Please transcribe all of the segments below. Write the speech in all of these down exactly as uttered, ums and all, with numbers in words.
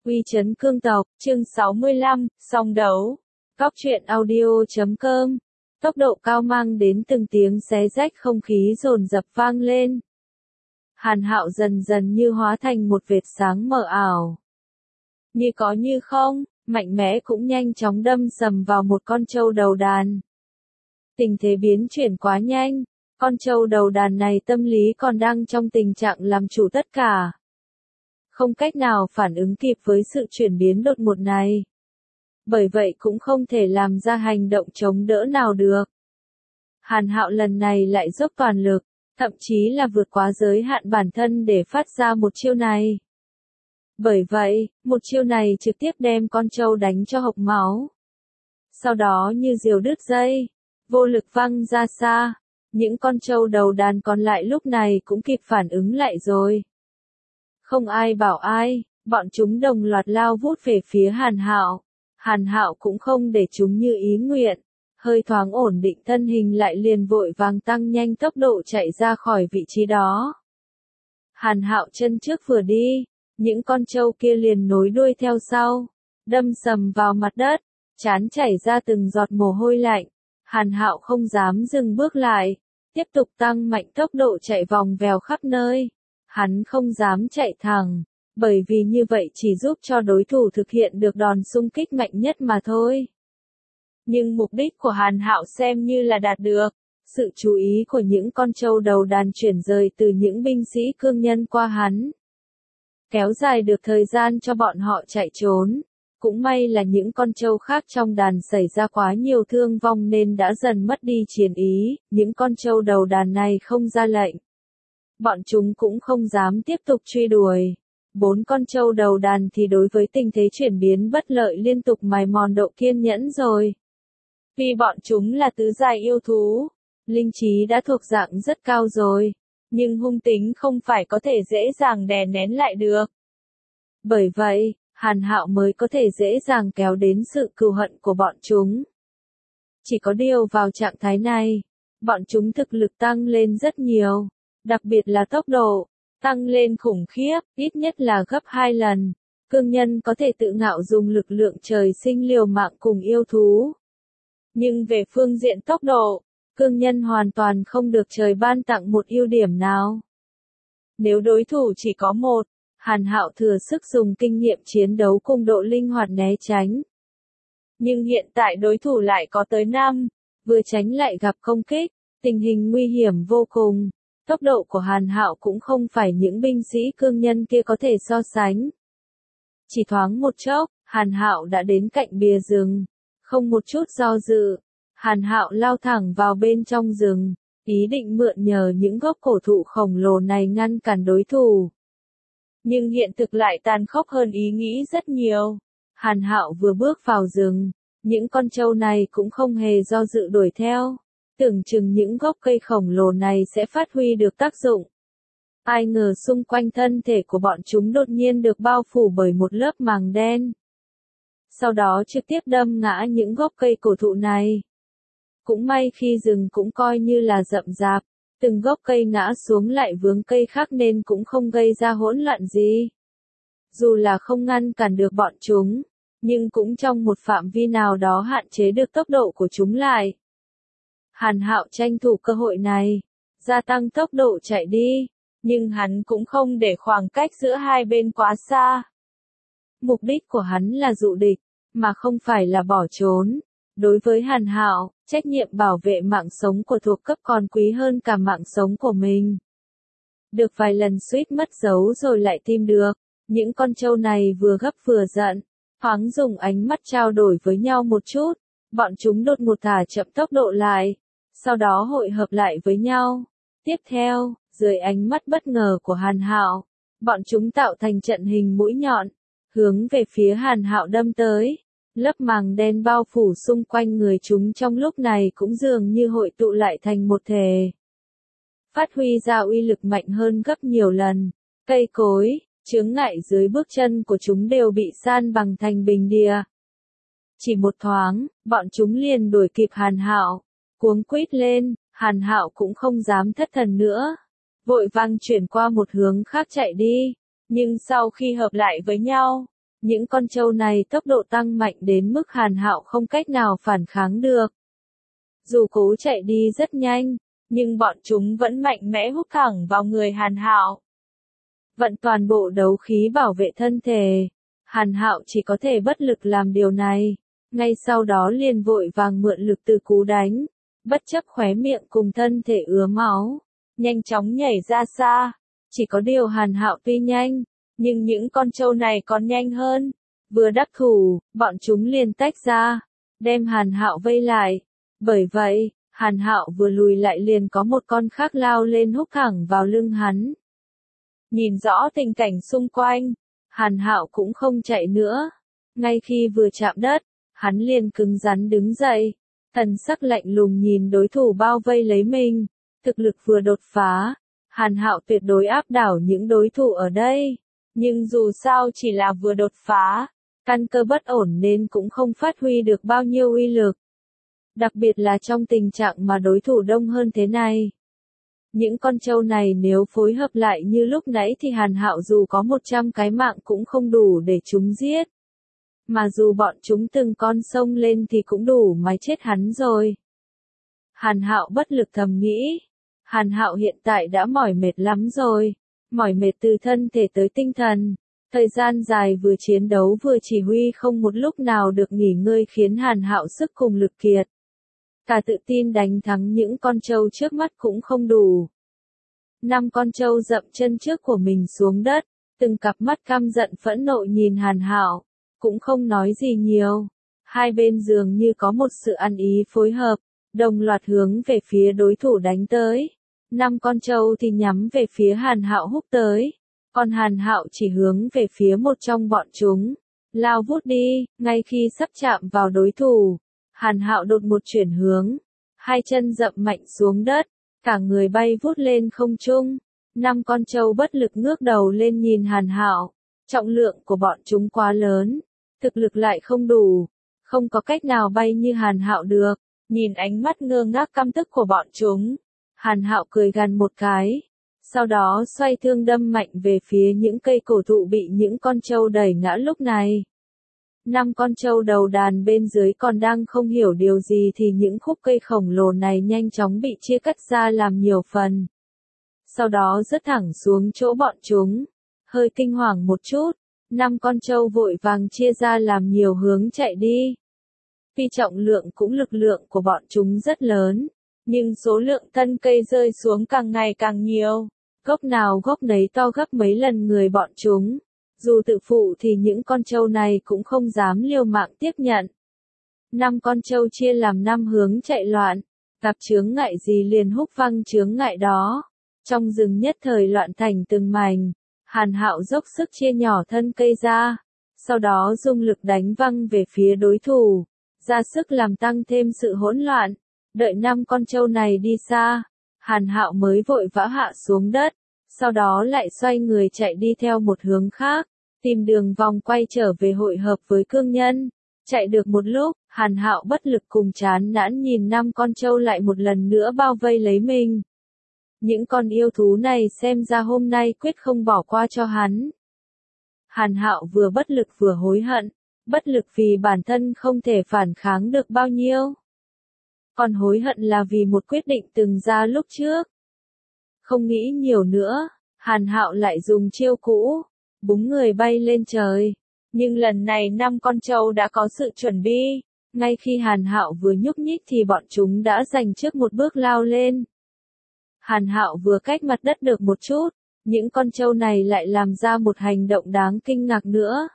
Uy chấn cương tộc, chương sáu mươi lăm, song đấu. Góc truyện audio.com. Tốc độ cao mang đến từng tiếng xé rách không khí dồn dập vang lên. Hàn Hạo dần dần như hóa thành một vệt sáng mờ ảo. Như có như không, mạnh mẽ cũng nhanh chóng đâm sầm vào một con trâu đầu đàn. Tình thế biến chuyển quá nhanh, con trâu đầu đàn này tâm lý còn đang trong tình trạng làm chủ tất cả. Không cách nào phản ứng kịp với sự chuyển biến đột ngột này. Bởi vậy cũng không thể làm ra hành động chống đỡ nào được. Hàn Hạo lần này lại dốc toàn lực, thậm chí là vượt quá giới hạn bản thân để phát ra một chiêu này. Bởi vậy, một chiêu này trực tiếp đem con trâu đánh cho hộc máu. Sau đó như diều đứt dây, vô lực văng ra xa, những con trâu đầu đàn còn lại lúc này cũng kịp phản ứng lại rồi. Không ai bảo ai, bọn chúng đồng loạt lao vút về phía Hàn Hạo. Hàn Hạo cũng không để chúng như ý nguyện, hơi thoáng ổn định thân hình lại liền vội vàng tăng nhanh tốc độ chạy ra khỏi vị trí đó. Hàn Hạo chân trước vừa đi, những con trâu kia liền nối đuôi theo sau, đâm sầm vào mặt đất, trán chảy ra từng giọt mồ hôi lạnh. Hàn Hạo không dám dừng bước lại, tiếp tục tăng mạnh tốc độ chạy vòng vèo khắp nơi. Hắn không dám chạy thẳng, bởi vì như vậy chỉ giúp cho đối thủ thực hiện được đòn xung kích mạnh nhất mà thôi. Nhưng mục đích của Hàn Hạo xem như là đạt được, sự chú ý của những con trâu đầu đàn chuyển rời từ những binh sĩ cương nhân qua hắn. Kéo dài được thời gian cho bọn họ chạy trốn, cũng may là những con trâu khác trong đàn xảy ra quá nhiều thương vong nên đã dần mất đi chiến ý, những con trâu đầu đàn này không ra lệnh. Bọn chúng cũng không dám tiếp tục truy đuổi. Bốn con trâu đầu đàn thì đối với tình thế chuyển biến bất lợi liên tục mài mòn độ kiên nhẫn rồi. Vì bọn chúng là tứ giai yêu thú, linh trí đã thuộc dạng rất cao rồi, nhưng hung tính không phải có thể dễ dàng đè nén lại được. Bởi vậy, Hàn Hạo mới có thể dễ dàng kéo đến sự cừu hận của bọn chúng. Chỉ có điều vào trạng thái này, bọn chúng thực lực tăng lên rất nhiều. Đặc biệt là tốc độ, tăng lên khủng khiếp, ít nhất là gấp hai lần. Cương nhân có thể tự ngạo dùng lực lượng trời sinh liều mạng cùng yêu thú. Nhưng về phương diện tốc độ, cương nhân hoàn toàn không được trời ban tặng một ưu điểm nào. Nếu đối thủ chỉ có một, Hàn Hạo thừa sức dùng kinh nghiệm chiến đấu cùng độ linh hoạt né tránh. Nhưng hiện tại đối thủ lại có tới năm, vừa tránh lại gặp công kích, tình hình nguy hiểm vô cùng. Tốc độ của Hàn Hạo cũng không phải những binh sĩ cương nhân kia có thể so sánh. Chỉ thoáng một chốc, Hàn Hạo đã đến cạnh bìa rừng. Không một chút do dự, Hàn Hạo lao thẳng vào bên trong rừng, ý định mượn nhờ những gốc cổ thụ khổng lồ này ngăn cản đối thủ. Nhưng hiện thực lại tàn khốc hơn ý nghĩ rất nhiều. Hàn Hạo vừa bước vào rừng, những con trâu này cũng không hề do dự đuổi theo. Tưởng chừng những gốc cây khổng lồ này sẽ phát huy được tác dụng. Ai ngờ xung quanh thân thể của bọn chúng đột nhiên được bao phủ bởi một lớp màng đen. Sau đó trực tiếp đâm ngã những gốc cây cổ thụ này. Cũng may khi rừng cũng coi như là rậm rạp, từng gốc cây ngã xuống lại vướng cây khác nên cũng không gây ra hỗn loạn gì. Dù là không ngăn cản được bọn chúng, nhưng cũng trong một phạm vi nào đó hạn chế được tốc độ của chúng lại. Hàn Hạo tranh thủ cơ hội này, gia tăng tốc độ chạy đi, nhưng hắn cũng không để khoảng cách giữa hai bên quá xa. Mục đích của hắn là dụ địch, mà không phải là bỏ trốn. Đối với Hàn Hạo, trách nhiệm bảo vệ mạng sống của thuộc cấp còn quý hơn cả mạng sống của mình. Được vài lần suýt mất dấu rồi lại tìm được, những con trâu này vừa gấp vừa giận, thoáng dùng ánh mắt trao đổi với nhau một chút, bọn chúng đột ngột thả chậm tốc độ lại. Sau đó hội hợp lại với nhau. Tiếp theo, dưới ánh mắt bất ngờ của Hàn Hạo, bọn chúng tạo thành trận hình mũi nhọn, hướng về phía Hàn Hạo đâm tới. Lớp màng đen bao phủ xung quanh người chúng trong lúc này cũng dường như hội tụ lại thành một thể. Phát huy ra uy lực mạnh hơn gấp nhiều lần. Cây cối, chướng ngại dưới bước chân của chúng đều bị san bằng thành bình địa. Chỉ một thoáng, bọn chúng liền đuổi kịp Hàn Hạo. Cuống quýt lên, Hàn Hạo cũng không dám thất thần nữa. Vội vàng chuyển qua một hướng khác chạy đi. Nhưng sau khi hợp lại với nhau, Những con trâu này tốc độ tăng mạnh đến mức Hàn Hạo không cách nào phản kháng được. Dù cố chạy đi rất nhanh, nhưng bọn chúng vẫn mạnh mẽ húc thẳng vào người Hàn Hạo. Vận toàn bộ đấu khí bảo vệ thân thể, Hàn Hạo chỉ có thể bất lực làm điều này, ngay sau đó liền vội vàng mượn lực từ cú đánh, bất chấp khóe miệng cùng thân thể ứa máu, nhanh chóng nhảy ra xa. Chỉ có điều Hàn Hạo tuy nhanh, nhưng những con trâu này còn nhanh hơn. Vừa đắc thủ, bọn chúng liền tách ra, đem Hàn Hạo vây lại. Bởi vậy, Hàn Hạo vừa lùi lại liền có một con khác lao lên húc thẳng vào lưng hắn. Nhìn rõ tình cảnh xung quanh, Hàn Hạo cũng không chạy nữa. Ngay khi vừa chạm đất, hắn liền cứng rắn đứng dậy, thần sắc lạnh lùng nhìn đối thủ bao vây lấy mình. Thực lực vừa đột phá, Hàn Hạo tuyệt đối áp đảo những đối thủ ở đây. Nhưng dù sao chỉ là vừa đột phá, căn cơ bất ổn nên cũng không phát huy được bao nhiêu uy lực. Đặc biệt là trong tình trạng mà đối thủ đông hơn thế này. Những con trâu này nếu phối hợp lại như lúc nãy thì Hàn Hạo dù có một trăm cái mạng cũng không đủ để chúng giết. Mà dù bọn chúng từng con xông lên thì cũng đủ mái chết hắn rồi. Hàn Hạo bất lực thầm nghĩ. Hàn Hạo hiện tại đã mỏi mệt lắm rồi. Mỏi mệt từ thân thể tới tinh thần. Thời gian dài vừa chiến đấu vừa chỉ huy không một lúc nào được nghỉ ngơi khiến Hàn Hạo sức cùng lực kiệt. Cả tự tin đánh thắng những con trâu trước mắt cũng không đủ. Năm con trâu dậm chân trước của mình xuống đất, từng cặp mắt căm giận phẫn nộ nhìn Hàn Hạo, cũng không nói gì nhiều. Hai bên dường như có một sự ăn ý phối hợp, đồng loạt hướng về phía đối thủ đánh tới. Năm con trâu thì nhắm về phía Hàn Hạo húc tới, còn Hàn Hạo chỉ hướng về phía một trong bọn chúng, lao vút đi. Ngay khi sắp chạm vào đối thủ, Hàn Hạo đột một chuyển hướng, hai chân dậm mạnh xuống đất, cả người bay vút lên không trung. Năm con trâu bất lực ngước đầu lên nhìn Hàn Hạo, trọng lượng của bọn chúng quá lớn, thực lực lại không đủ, không có cách nào bay như Hàn Hạo được. Nhìn ánh mắt ngơ ngác căm tức của bọn chúng, Hàn Hạo cười gằn một cái, sau đó xoay thương đâm mạnh về phía những cây cổ thụ bị những con trâu đẩy ngã lúc này. Năm con trâu đầu đàn bên dưới còn đang không hiểu điều gì thì những khúc cây khổng lồ này nhanh chóng bị chia cắt ra làm nhiều phần. Sau đó rớt thẳng xuống chỗ bọn chúng. Hơi kinh hoàng một chút, năm con trâu vội vàng chia ra làm nhiều hướng chạy đi. Vì trọng lượng cũng lực lượng của bọn chúng rất lớn, nhưng số lượng thân cây rơi xuống càng ngày càng nhiều. Gốc nào gốc nấy to gấp mấy lần người bọn chúng. Dù tự phụ thì những con trâu này cũng không dám liều mạng tiếp nhận. Năm con trâu chia làm năm hướng chạy loạn, gặp chướng ngại gì liền húc văng chướng ngại đó. Trong rừng nhất thời loạn thành từng mảnh, Hàn Hạo dốc sức chia nhỏ thân cây ra, sau đó dùng lực đánh văng về phía đối thủ, ra sức làm tăng thêm sự hỗn loạn. Đợi năm con trâu này đi xa, Hàn Hạo mới vội vã hạ xuống đất. Sau đó lại xoay người chạy đi theo một hướng khác, tìm đường vòng quay trở về hội hợp với cương nhân. Chạy được một lúc, Hàn Hạo bất lực cùng chán nản nhìn năm con trâu lại một lần nữa bao vây lấy mình. Những con yêu thú này xem ra hôm nay quyết không bỏ qua cho hắn. Hàn Hạo vừa bất lực vừa hối hận, bất lực vì bản thân không thể phản kháng được bao nhiêu. Còn hối hận là vì một quyết định từng ra lúc trước. Không nghĩ nhiều nữa, Hàn Hạo lại dùng chiêu cũ, búng người bay lên trời. Nhưng lần này năm con trâu đã có sự chuẩn bị. Ngay khi Hàn Hạo vừa nhúc nhích thì bọn chúng đã giành trước một bước lao lên. Hàn Hạo vừa cách mặt đất được một chút, những con trâu này lại làm ra một hành động đáng kinh ngạc nữa.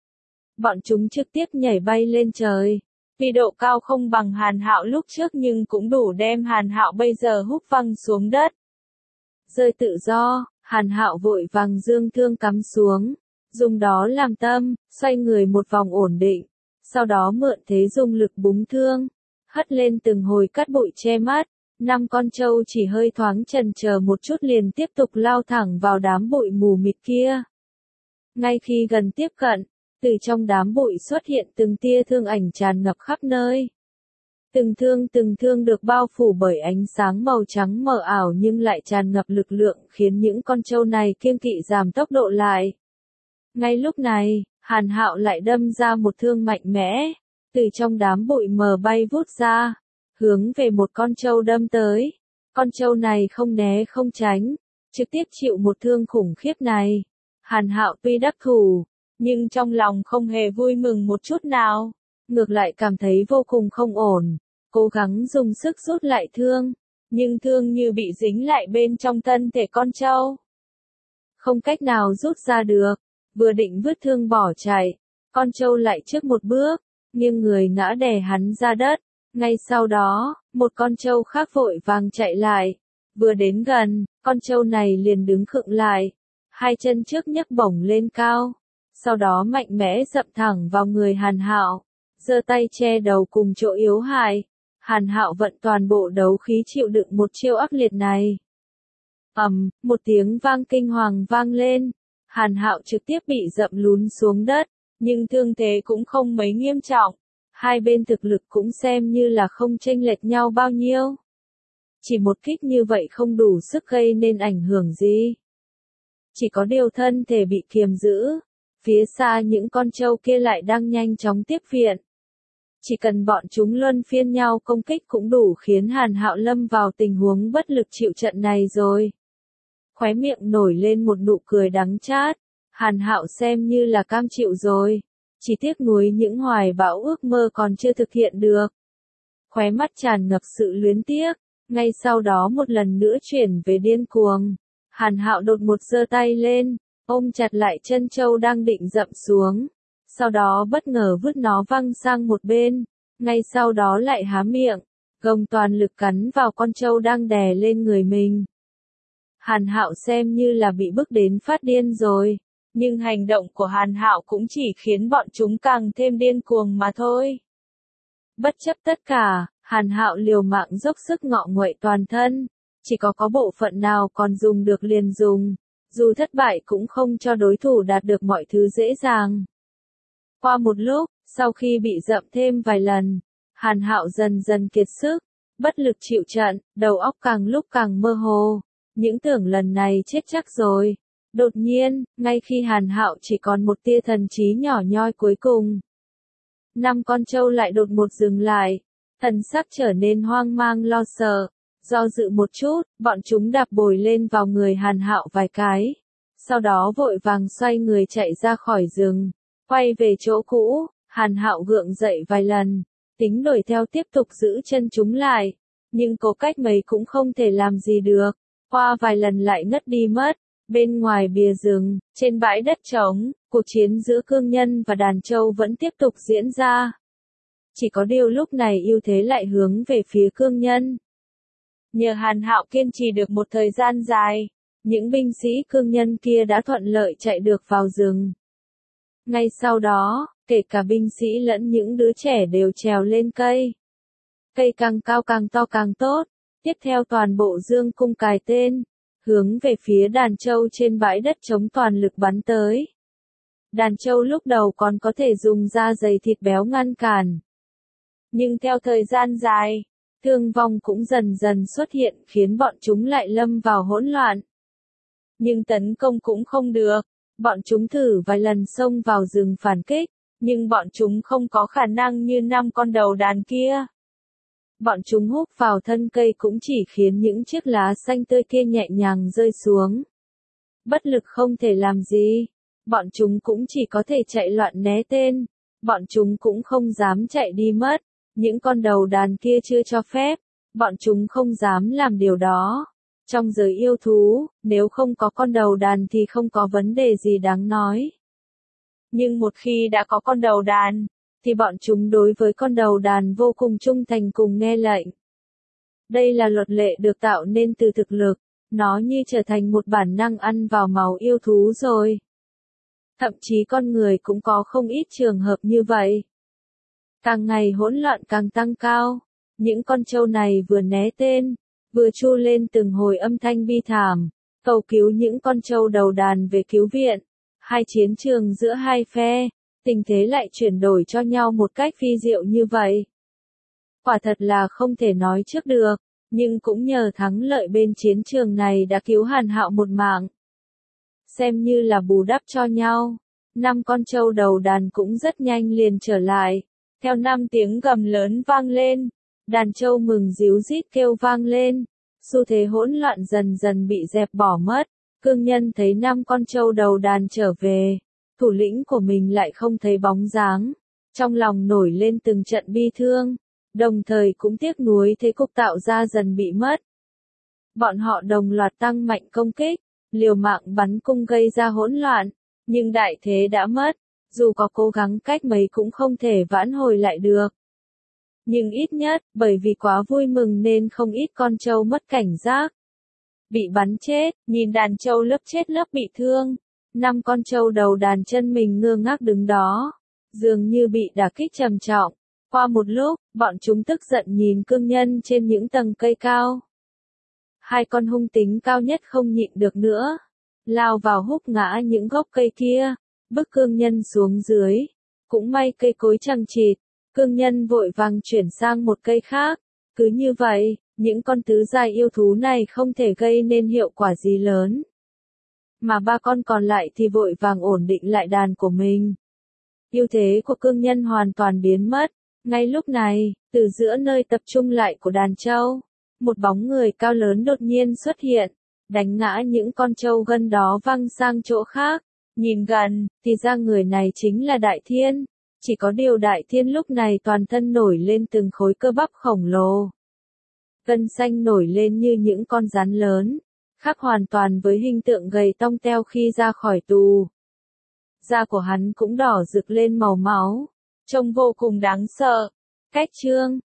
Bọn chúng trực tiếp nhảy bay lên trời. Vì độ cao không bằng Hàn Hạo lúc trước nhưng cũng đủ đem Hàn Hạo bây giờ húc văng xuống đất. Rơi tự do, Hàn Hạo vội vàng dương thương cắm xuống, dùng đó làm tâm, xoay người một vòng ổn định, sau đó mượn thế dùng lực búng thương, hất lên từng hồi cát bụi che mắt. Năm con trâu chỉ hơi thoáng chần chờ một chút liền tiếp tục lao thẳng vào đám bụi mù mịt kia. Ngay khi gần tiếp cận, từ trong đám bụi xuất hiện từng tia thương ảnh tràn ngập khắp nơi. Từng thương từng thương được bao phủ bởi ánh sáng màu trắng mờ ảo nhưng lại tràn ngập lực lượng khiến những con trâu này kiêng kỵ giảm tốc độ lại. Ngay lúc này, Hàn Hạo lại đâm ra một thương mạnh mẽ, từ trong đám bụi mờ bay vút ra, hướng về một con trâu đâm tới. Con trâu này không né không tránh, trực tiếp chịu một thương khủng khiếp này. Hàn Hạo tuy đắc thủ, nhưng trong lòng không hề vui mừng một chút nào, ngược lại cảm thấy vô cùng không ổn, cố gắng dùng sức rút lại thương, nhưng thương như bị dính lại bên trong thân thể con trâu. Không cách nào rút ra được, vừa định vứt thương bỏ chạy, con trâu lại trước một bước, nghiêng người ngã đè hắn ra đất. Ngay sau đó, một con trâu khác vội vàng chạy lại, vừa đến gần, con trâu này liền đứng khựng lại, hai chân trước nhấc bổng lên cao, sau đó mạnh mẽ dậm thẳng vào người Hàn Hạo, giơ tay che đầu cùng chỗ yếu hại. Hàn Hạo vận toàn bộ đấu khí chịu đựng một chiêu ác liệt này. Ầm, một tiếng vang kinh hoàng vang lên, Hàn Hạo trực tiếp bị dậm lún xuống đất, nhưng thương thế cũng không mấy nghiêm trọng. Hai bên thực lực cũng xem như là không chênh lệch nhau bao nhiêu. Chỉ một kích như vậy không đủ sức gây nên ảnh hưởng gì. Chỉ có điều thân thể bị kiềm giữ, phía xa những con trâu kia lại đang nhanh chóng tiếp viện. Chỉ cần bọn chúng luân phiên nhau công kích cũng đủ khiến Hàn Hạo lâm vào tình huống bất lực chịu trận này rồi. Khóe miệng nổi lên một nụ cười đắng chát, Hàn Hạo xem như là cam chịu rồi. Chỉ tiếc nuối những hoài bão ước mơ còn chưa thực hiện được. Khóe mắt tràn ngập sự luyến tiếc, ngay sau đó một lần nữa chuyển về điên cuồng. Hàn Hạo đột một giơ tay lên, ôm chặt lại chân trâu đang định dậm xuống. Sau đó bất ngờ vứt nó văng sang một bên, ngay sau đó lại há miệng, gồng toàn lực cắn vào con trâu đang đè lên người mình. Hàn Hạo xem như là bị bức đến phát điên rồi. Nhưng hành động của Hàn Hạo cũng chỉ khiến bọn chúng càng thêm điên cuồng mà thôi. Bất chấp tất cả, Hàn Hạo liều mạng dốc sức ngọ nguậy toàn thân, chỉ có có bộ phận nào còn dùng được liền dùng, dù thất bại cũng không cho đối thủ đạt được mọi thứ dễ dàng. Qua một lúc, sau khi bị dậm thêm vài lần, Hàn Hạo dần dần kiệt sức, bất lực chịu trận, đầu óc càng lúc càng mơ hồ, những tưởng lần này chết chắc rồi. Đột nhiên, ngay khi Hàn Hạo chỉ còn một tia thần trí nhỏ nhoi cuối cùng, năm con trâu lại đột một dừng lại, thần sắc trở nên hoang mang lo sợ, do dự một chút, bọn chúng đạp bồi lên vào người Hàn Hạo vài cái, sau đó vội vàng xoay người chạy ra khỏi rừng, quay về chỗ cũ. Hàn Hạo gượng dậy vài lần, tính đuổi theo tiếp tục giữ chân chúng lại, nhưng cố cách mấy cũng không thể làm gì được, qua vài lần lại ngất đi mất. Bên ngoài bìa rừng, trên bãi đất trống, cuộc chiến giữa cương nhân và đàn trâu vẫn tiếp tục diễn ra. Chỉ có điều lúc này ưu thế lại hướng về phía cương nhân. Nhờ Hàn Hạo kiên trì được một thời gian dài, những binh sĩ cương nhân kia đã thuận lợi chạy được vào rừng. Ngay sau đó, kể cả binh sĩ lẫn những đứa trẻ đều trèo lên cây. Cây càng cao càng to càng tốt, tiếp theo toàn bộ dương cung cài tên, hướng về phía đàn trâu trên bãi đất trống toàn lực bắn tới. Đàn trâu lúc đầu còn có thể dùng da dày thịt béo ngăn cản. Nhưng theo thời gian dài, thương vong cũng dần dần xuất hiện khiến bọn chúng lại lâm vào hỗn loạn. Nhưng tấn công cũng không được, bọn chúng thử vài lần xông vào rừng phản kích, nhưng bọn chúng không có khả năng như năm con đầu đàn kia. Bọn chúng húc vào thân cây cũng chỉ khiến những chiếc lá xanh tươi kia nhẹ nhàng rơi xuống. Bất lực không thể làm gì, bọn chúng cũng chỉ có thể chạy loạn né tên, bọn chúng cũng không dám chạy đi mất, những con đầu đàn kia chưa cho phép, bọn chúng không dám làm điều đó. Trong giới yêu thú, nếu không có con đầu đàn thì không có vấn đề gì đáng nói. Nhưng một khi đã có con đầu đàn, thì bọn chúng đối với con đầu đàn vô cùng trung thành cùng nghe lệnh. Đây là luật lệ được tạo nên từ thực lực, nó như trở thành một bản năng ăn vào máu yêu thú rồi. Thậm chí con người cũng có không ít trường hợp như vậy. Càng ngày hỗn loạn càng tăng cao, những con trâu này vừa né tên, vừa tru lên từng hồi âm thanh bi thảm, cầu cứu những con trâu đầu đàn về cứu viện. Hai chiến trường giữa hai phe, tình thế lại chuyển đổi cho nhau một cách phi diệu như vậy. Quả thật là không thể nói trước được, nhưng cũng nhờ thắng lợi bên chiến trường này đã cứu Hàn Hạo một mạng. Xem như là bù đắp cho nhau, năm con trâu đầu đàn cũng rất nhanh liền trở lại. Theo năm tiếng gầm lớn vang lên, đàn trâu mừng ríu rít kêu vang lên, xu thế hỗn loạn dần dần bị dẹp bỏ mất. Cương Nhân thấy năm con trâu đầu đàn trở về, thủ lĩnh của mình lại không thấy bóng dáng, trong lòng nổi lên từng trận bi thương, đồng thời cũng tiếc nuối thế cục tạo ra dần bị mất. Bọn họ đồng loạt tăng mạnh công kích, liều mạng bắn cung gây ra hỗn loạn, nhưng đại thế đã mất, dù có cố gắng cách mấy cũng không thể vãn hồi lại được. Nhưng ít nhất, bởi vì quá vui mừng nên không ít con trâu mất cảnh giác. Bị bắn chết, nhìn đàn trâu lớp chết lớp bị thương, năm con trâu đầu đàn chân mình ngơ ngác đứng đó, dường như bị đả kích trầm trọng. Qua một lúc, bọn chúng tức giận nhìn Cương Nhân trên những tầng cây cao. Hai con hung tính cao nhất không nhịn được nữa, lao vào húc ngã những gốc cây kia, bức Cương Nhân xuống dưới. Cũng may cây cối chằng chịt, Cương Nhân vội vàng chuyển sang một cây khác. Cứ như vậy, những con tứ giai yêu thú này không thể gây nên hiệu quả gì lớn. Mà ba con còn lại thì vội vàng ổn định lại đàn của mình. Ưu thế của Cương Nhân hoàn toàn biến mất. Ngay lúc này, từ giữa nơi tập trung lại của đàn trâu, một bóng người cao lớn đột nhiên xuất hiện, đánh ngã những con trâu gân đó văng sang chỗ khác. Nhìn gần, thì ra người này chính là Đại Thiên. Chỉ có điều Đại Thiên lúc này toàn thân nổi lên từng khối cơ bắp khổng lồ. Gân xanh nổi lên như những con rắn lớn, khác hoàn toàn với hình tượng gầy tông teo khi ra khỏi tù. Da của hắn cũng đỏ rực lên màu máu, trông vô cùng đáng sợ. Cách chương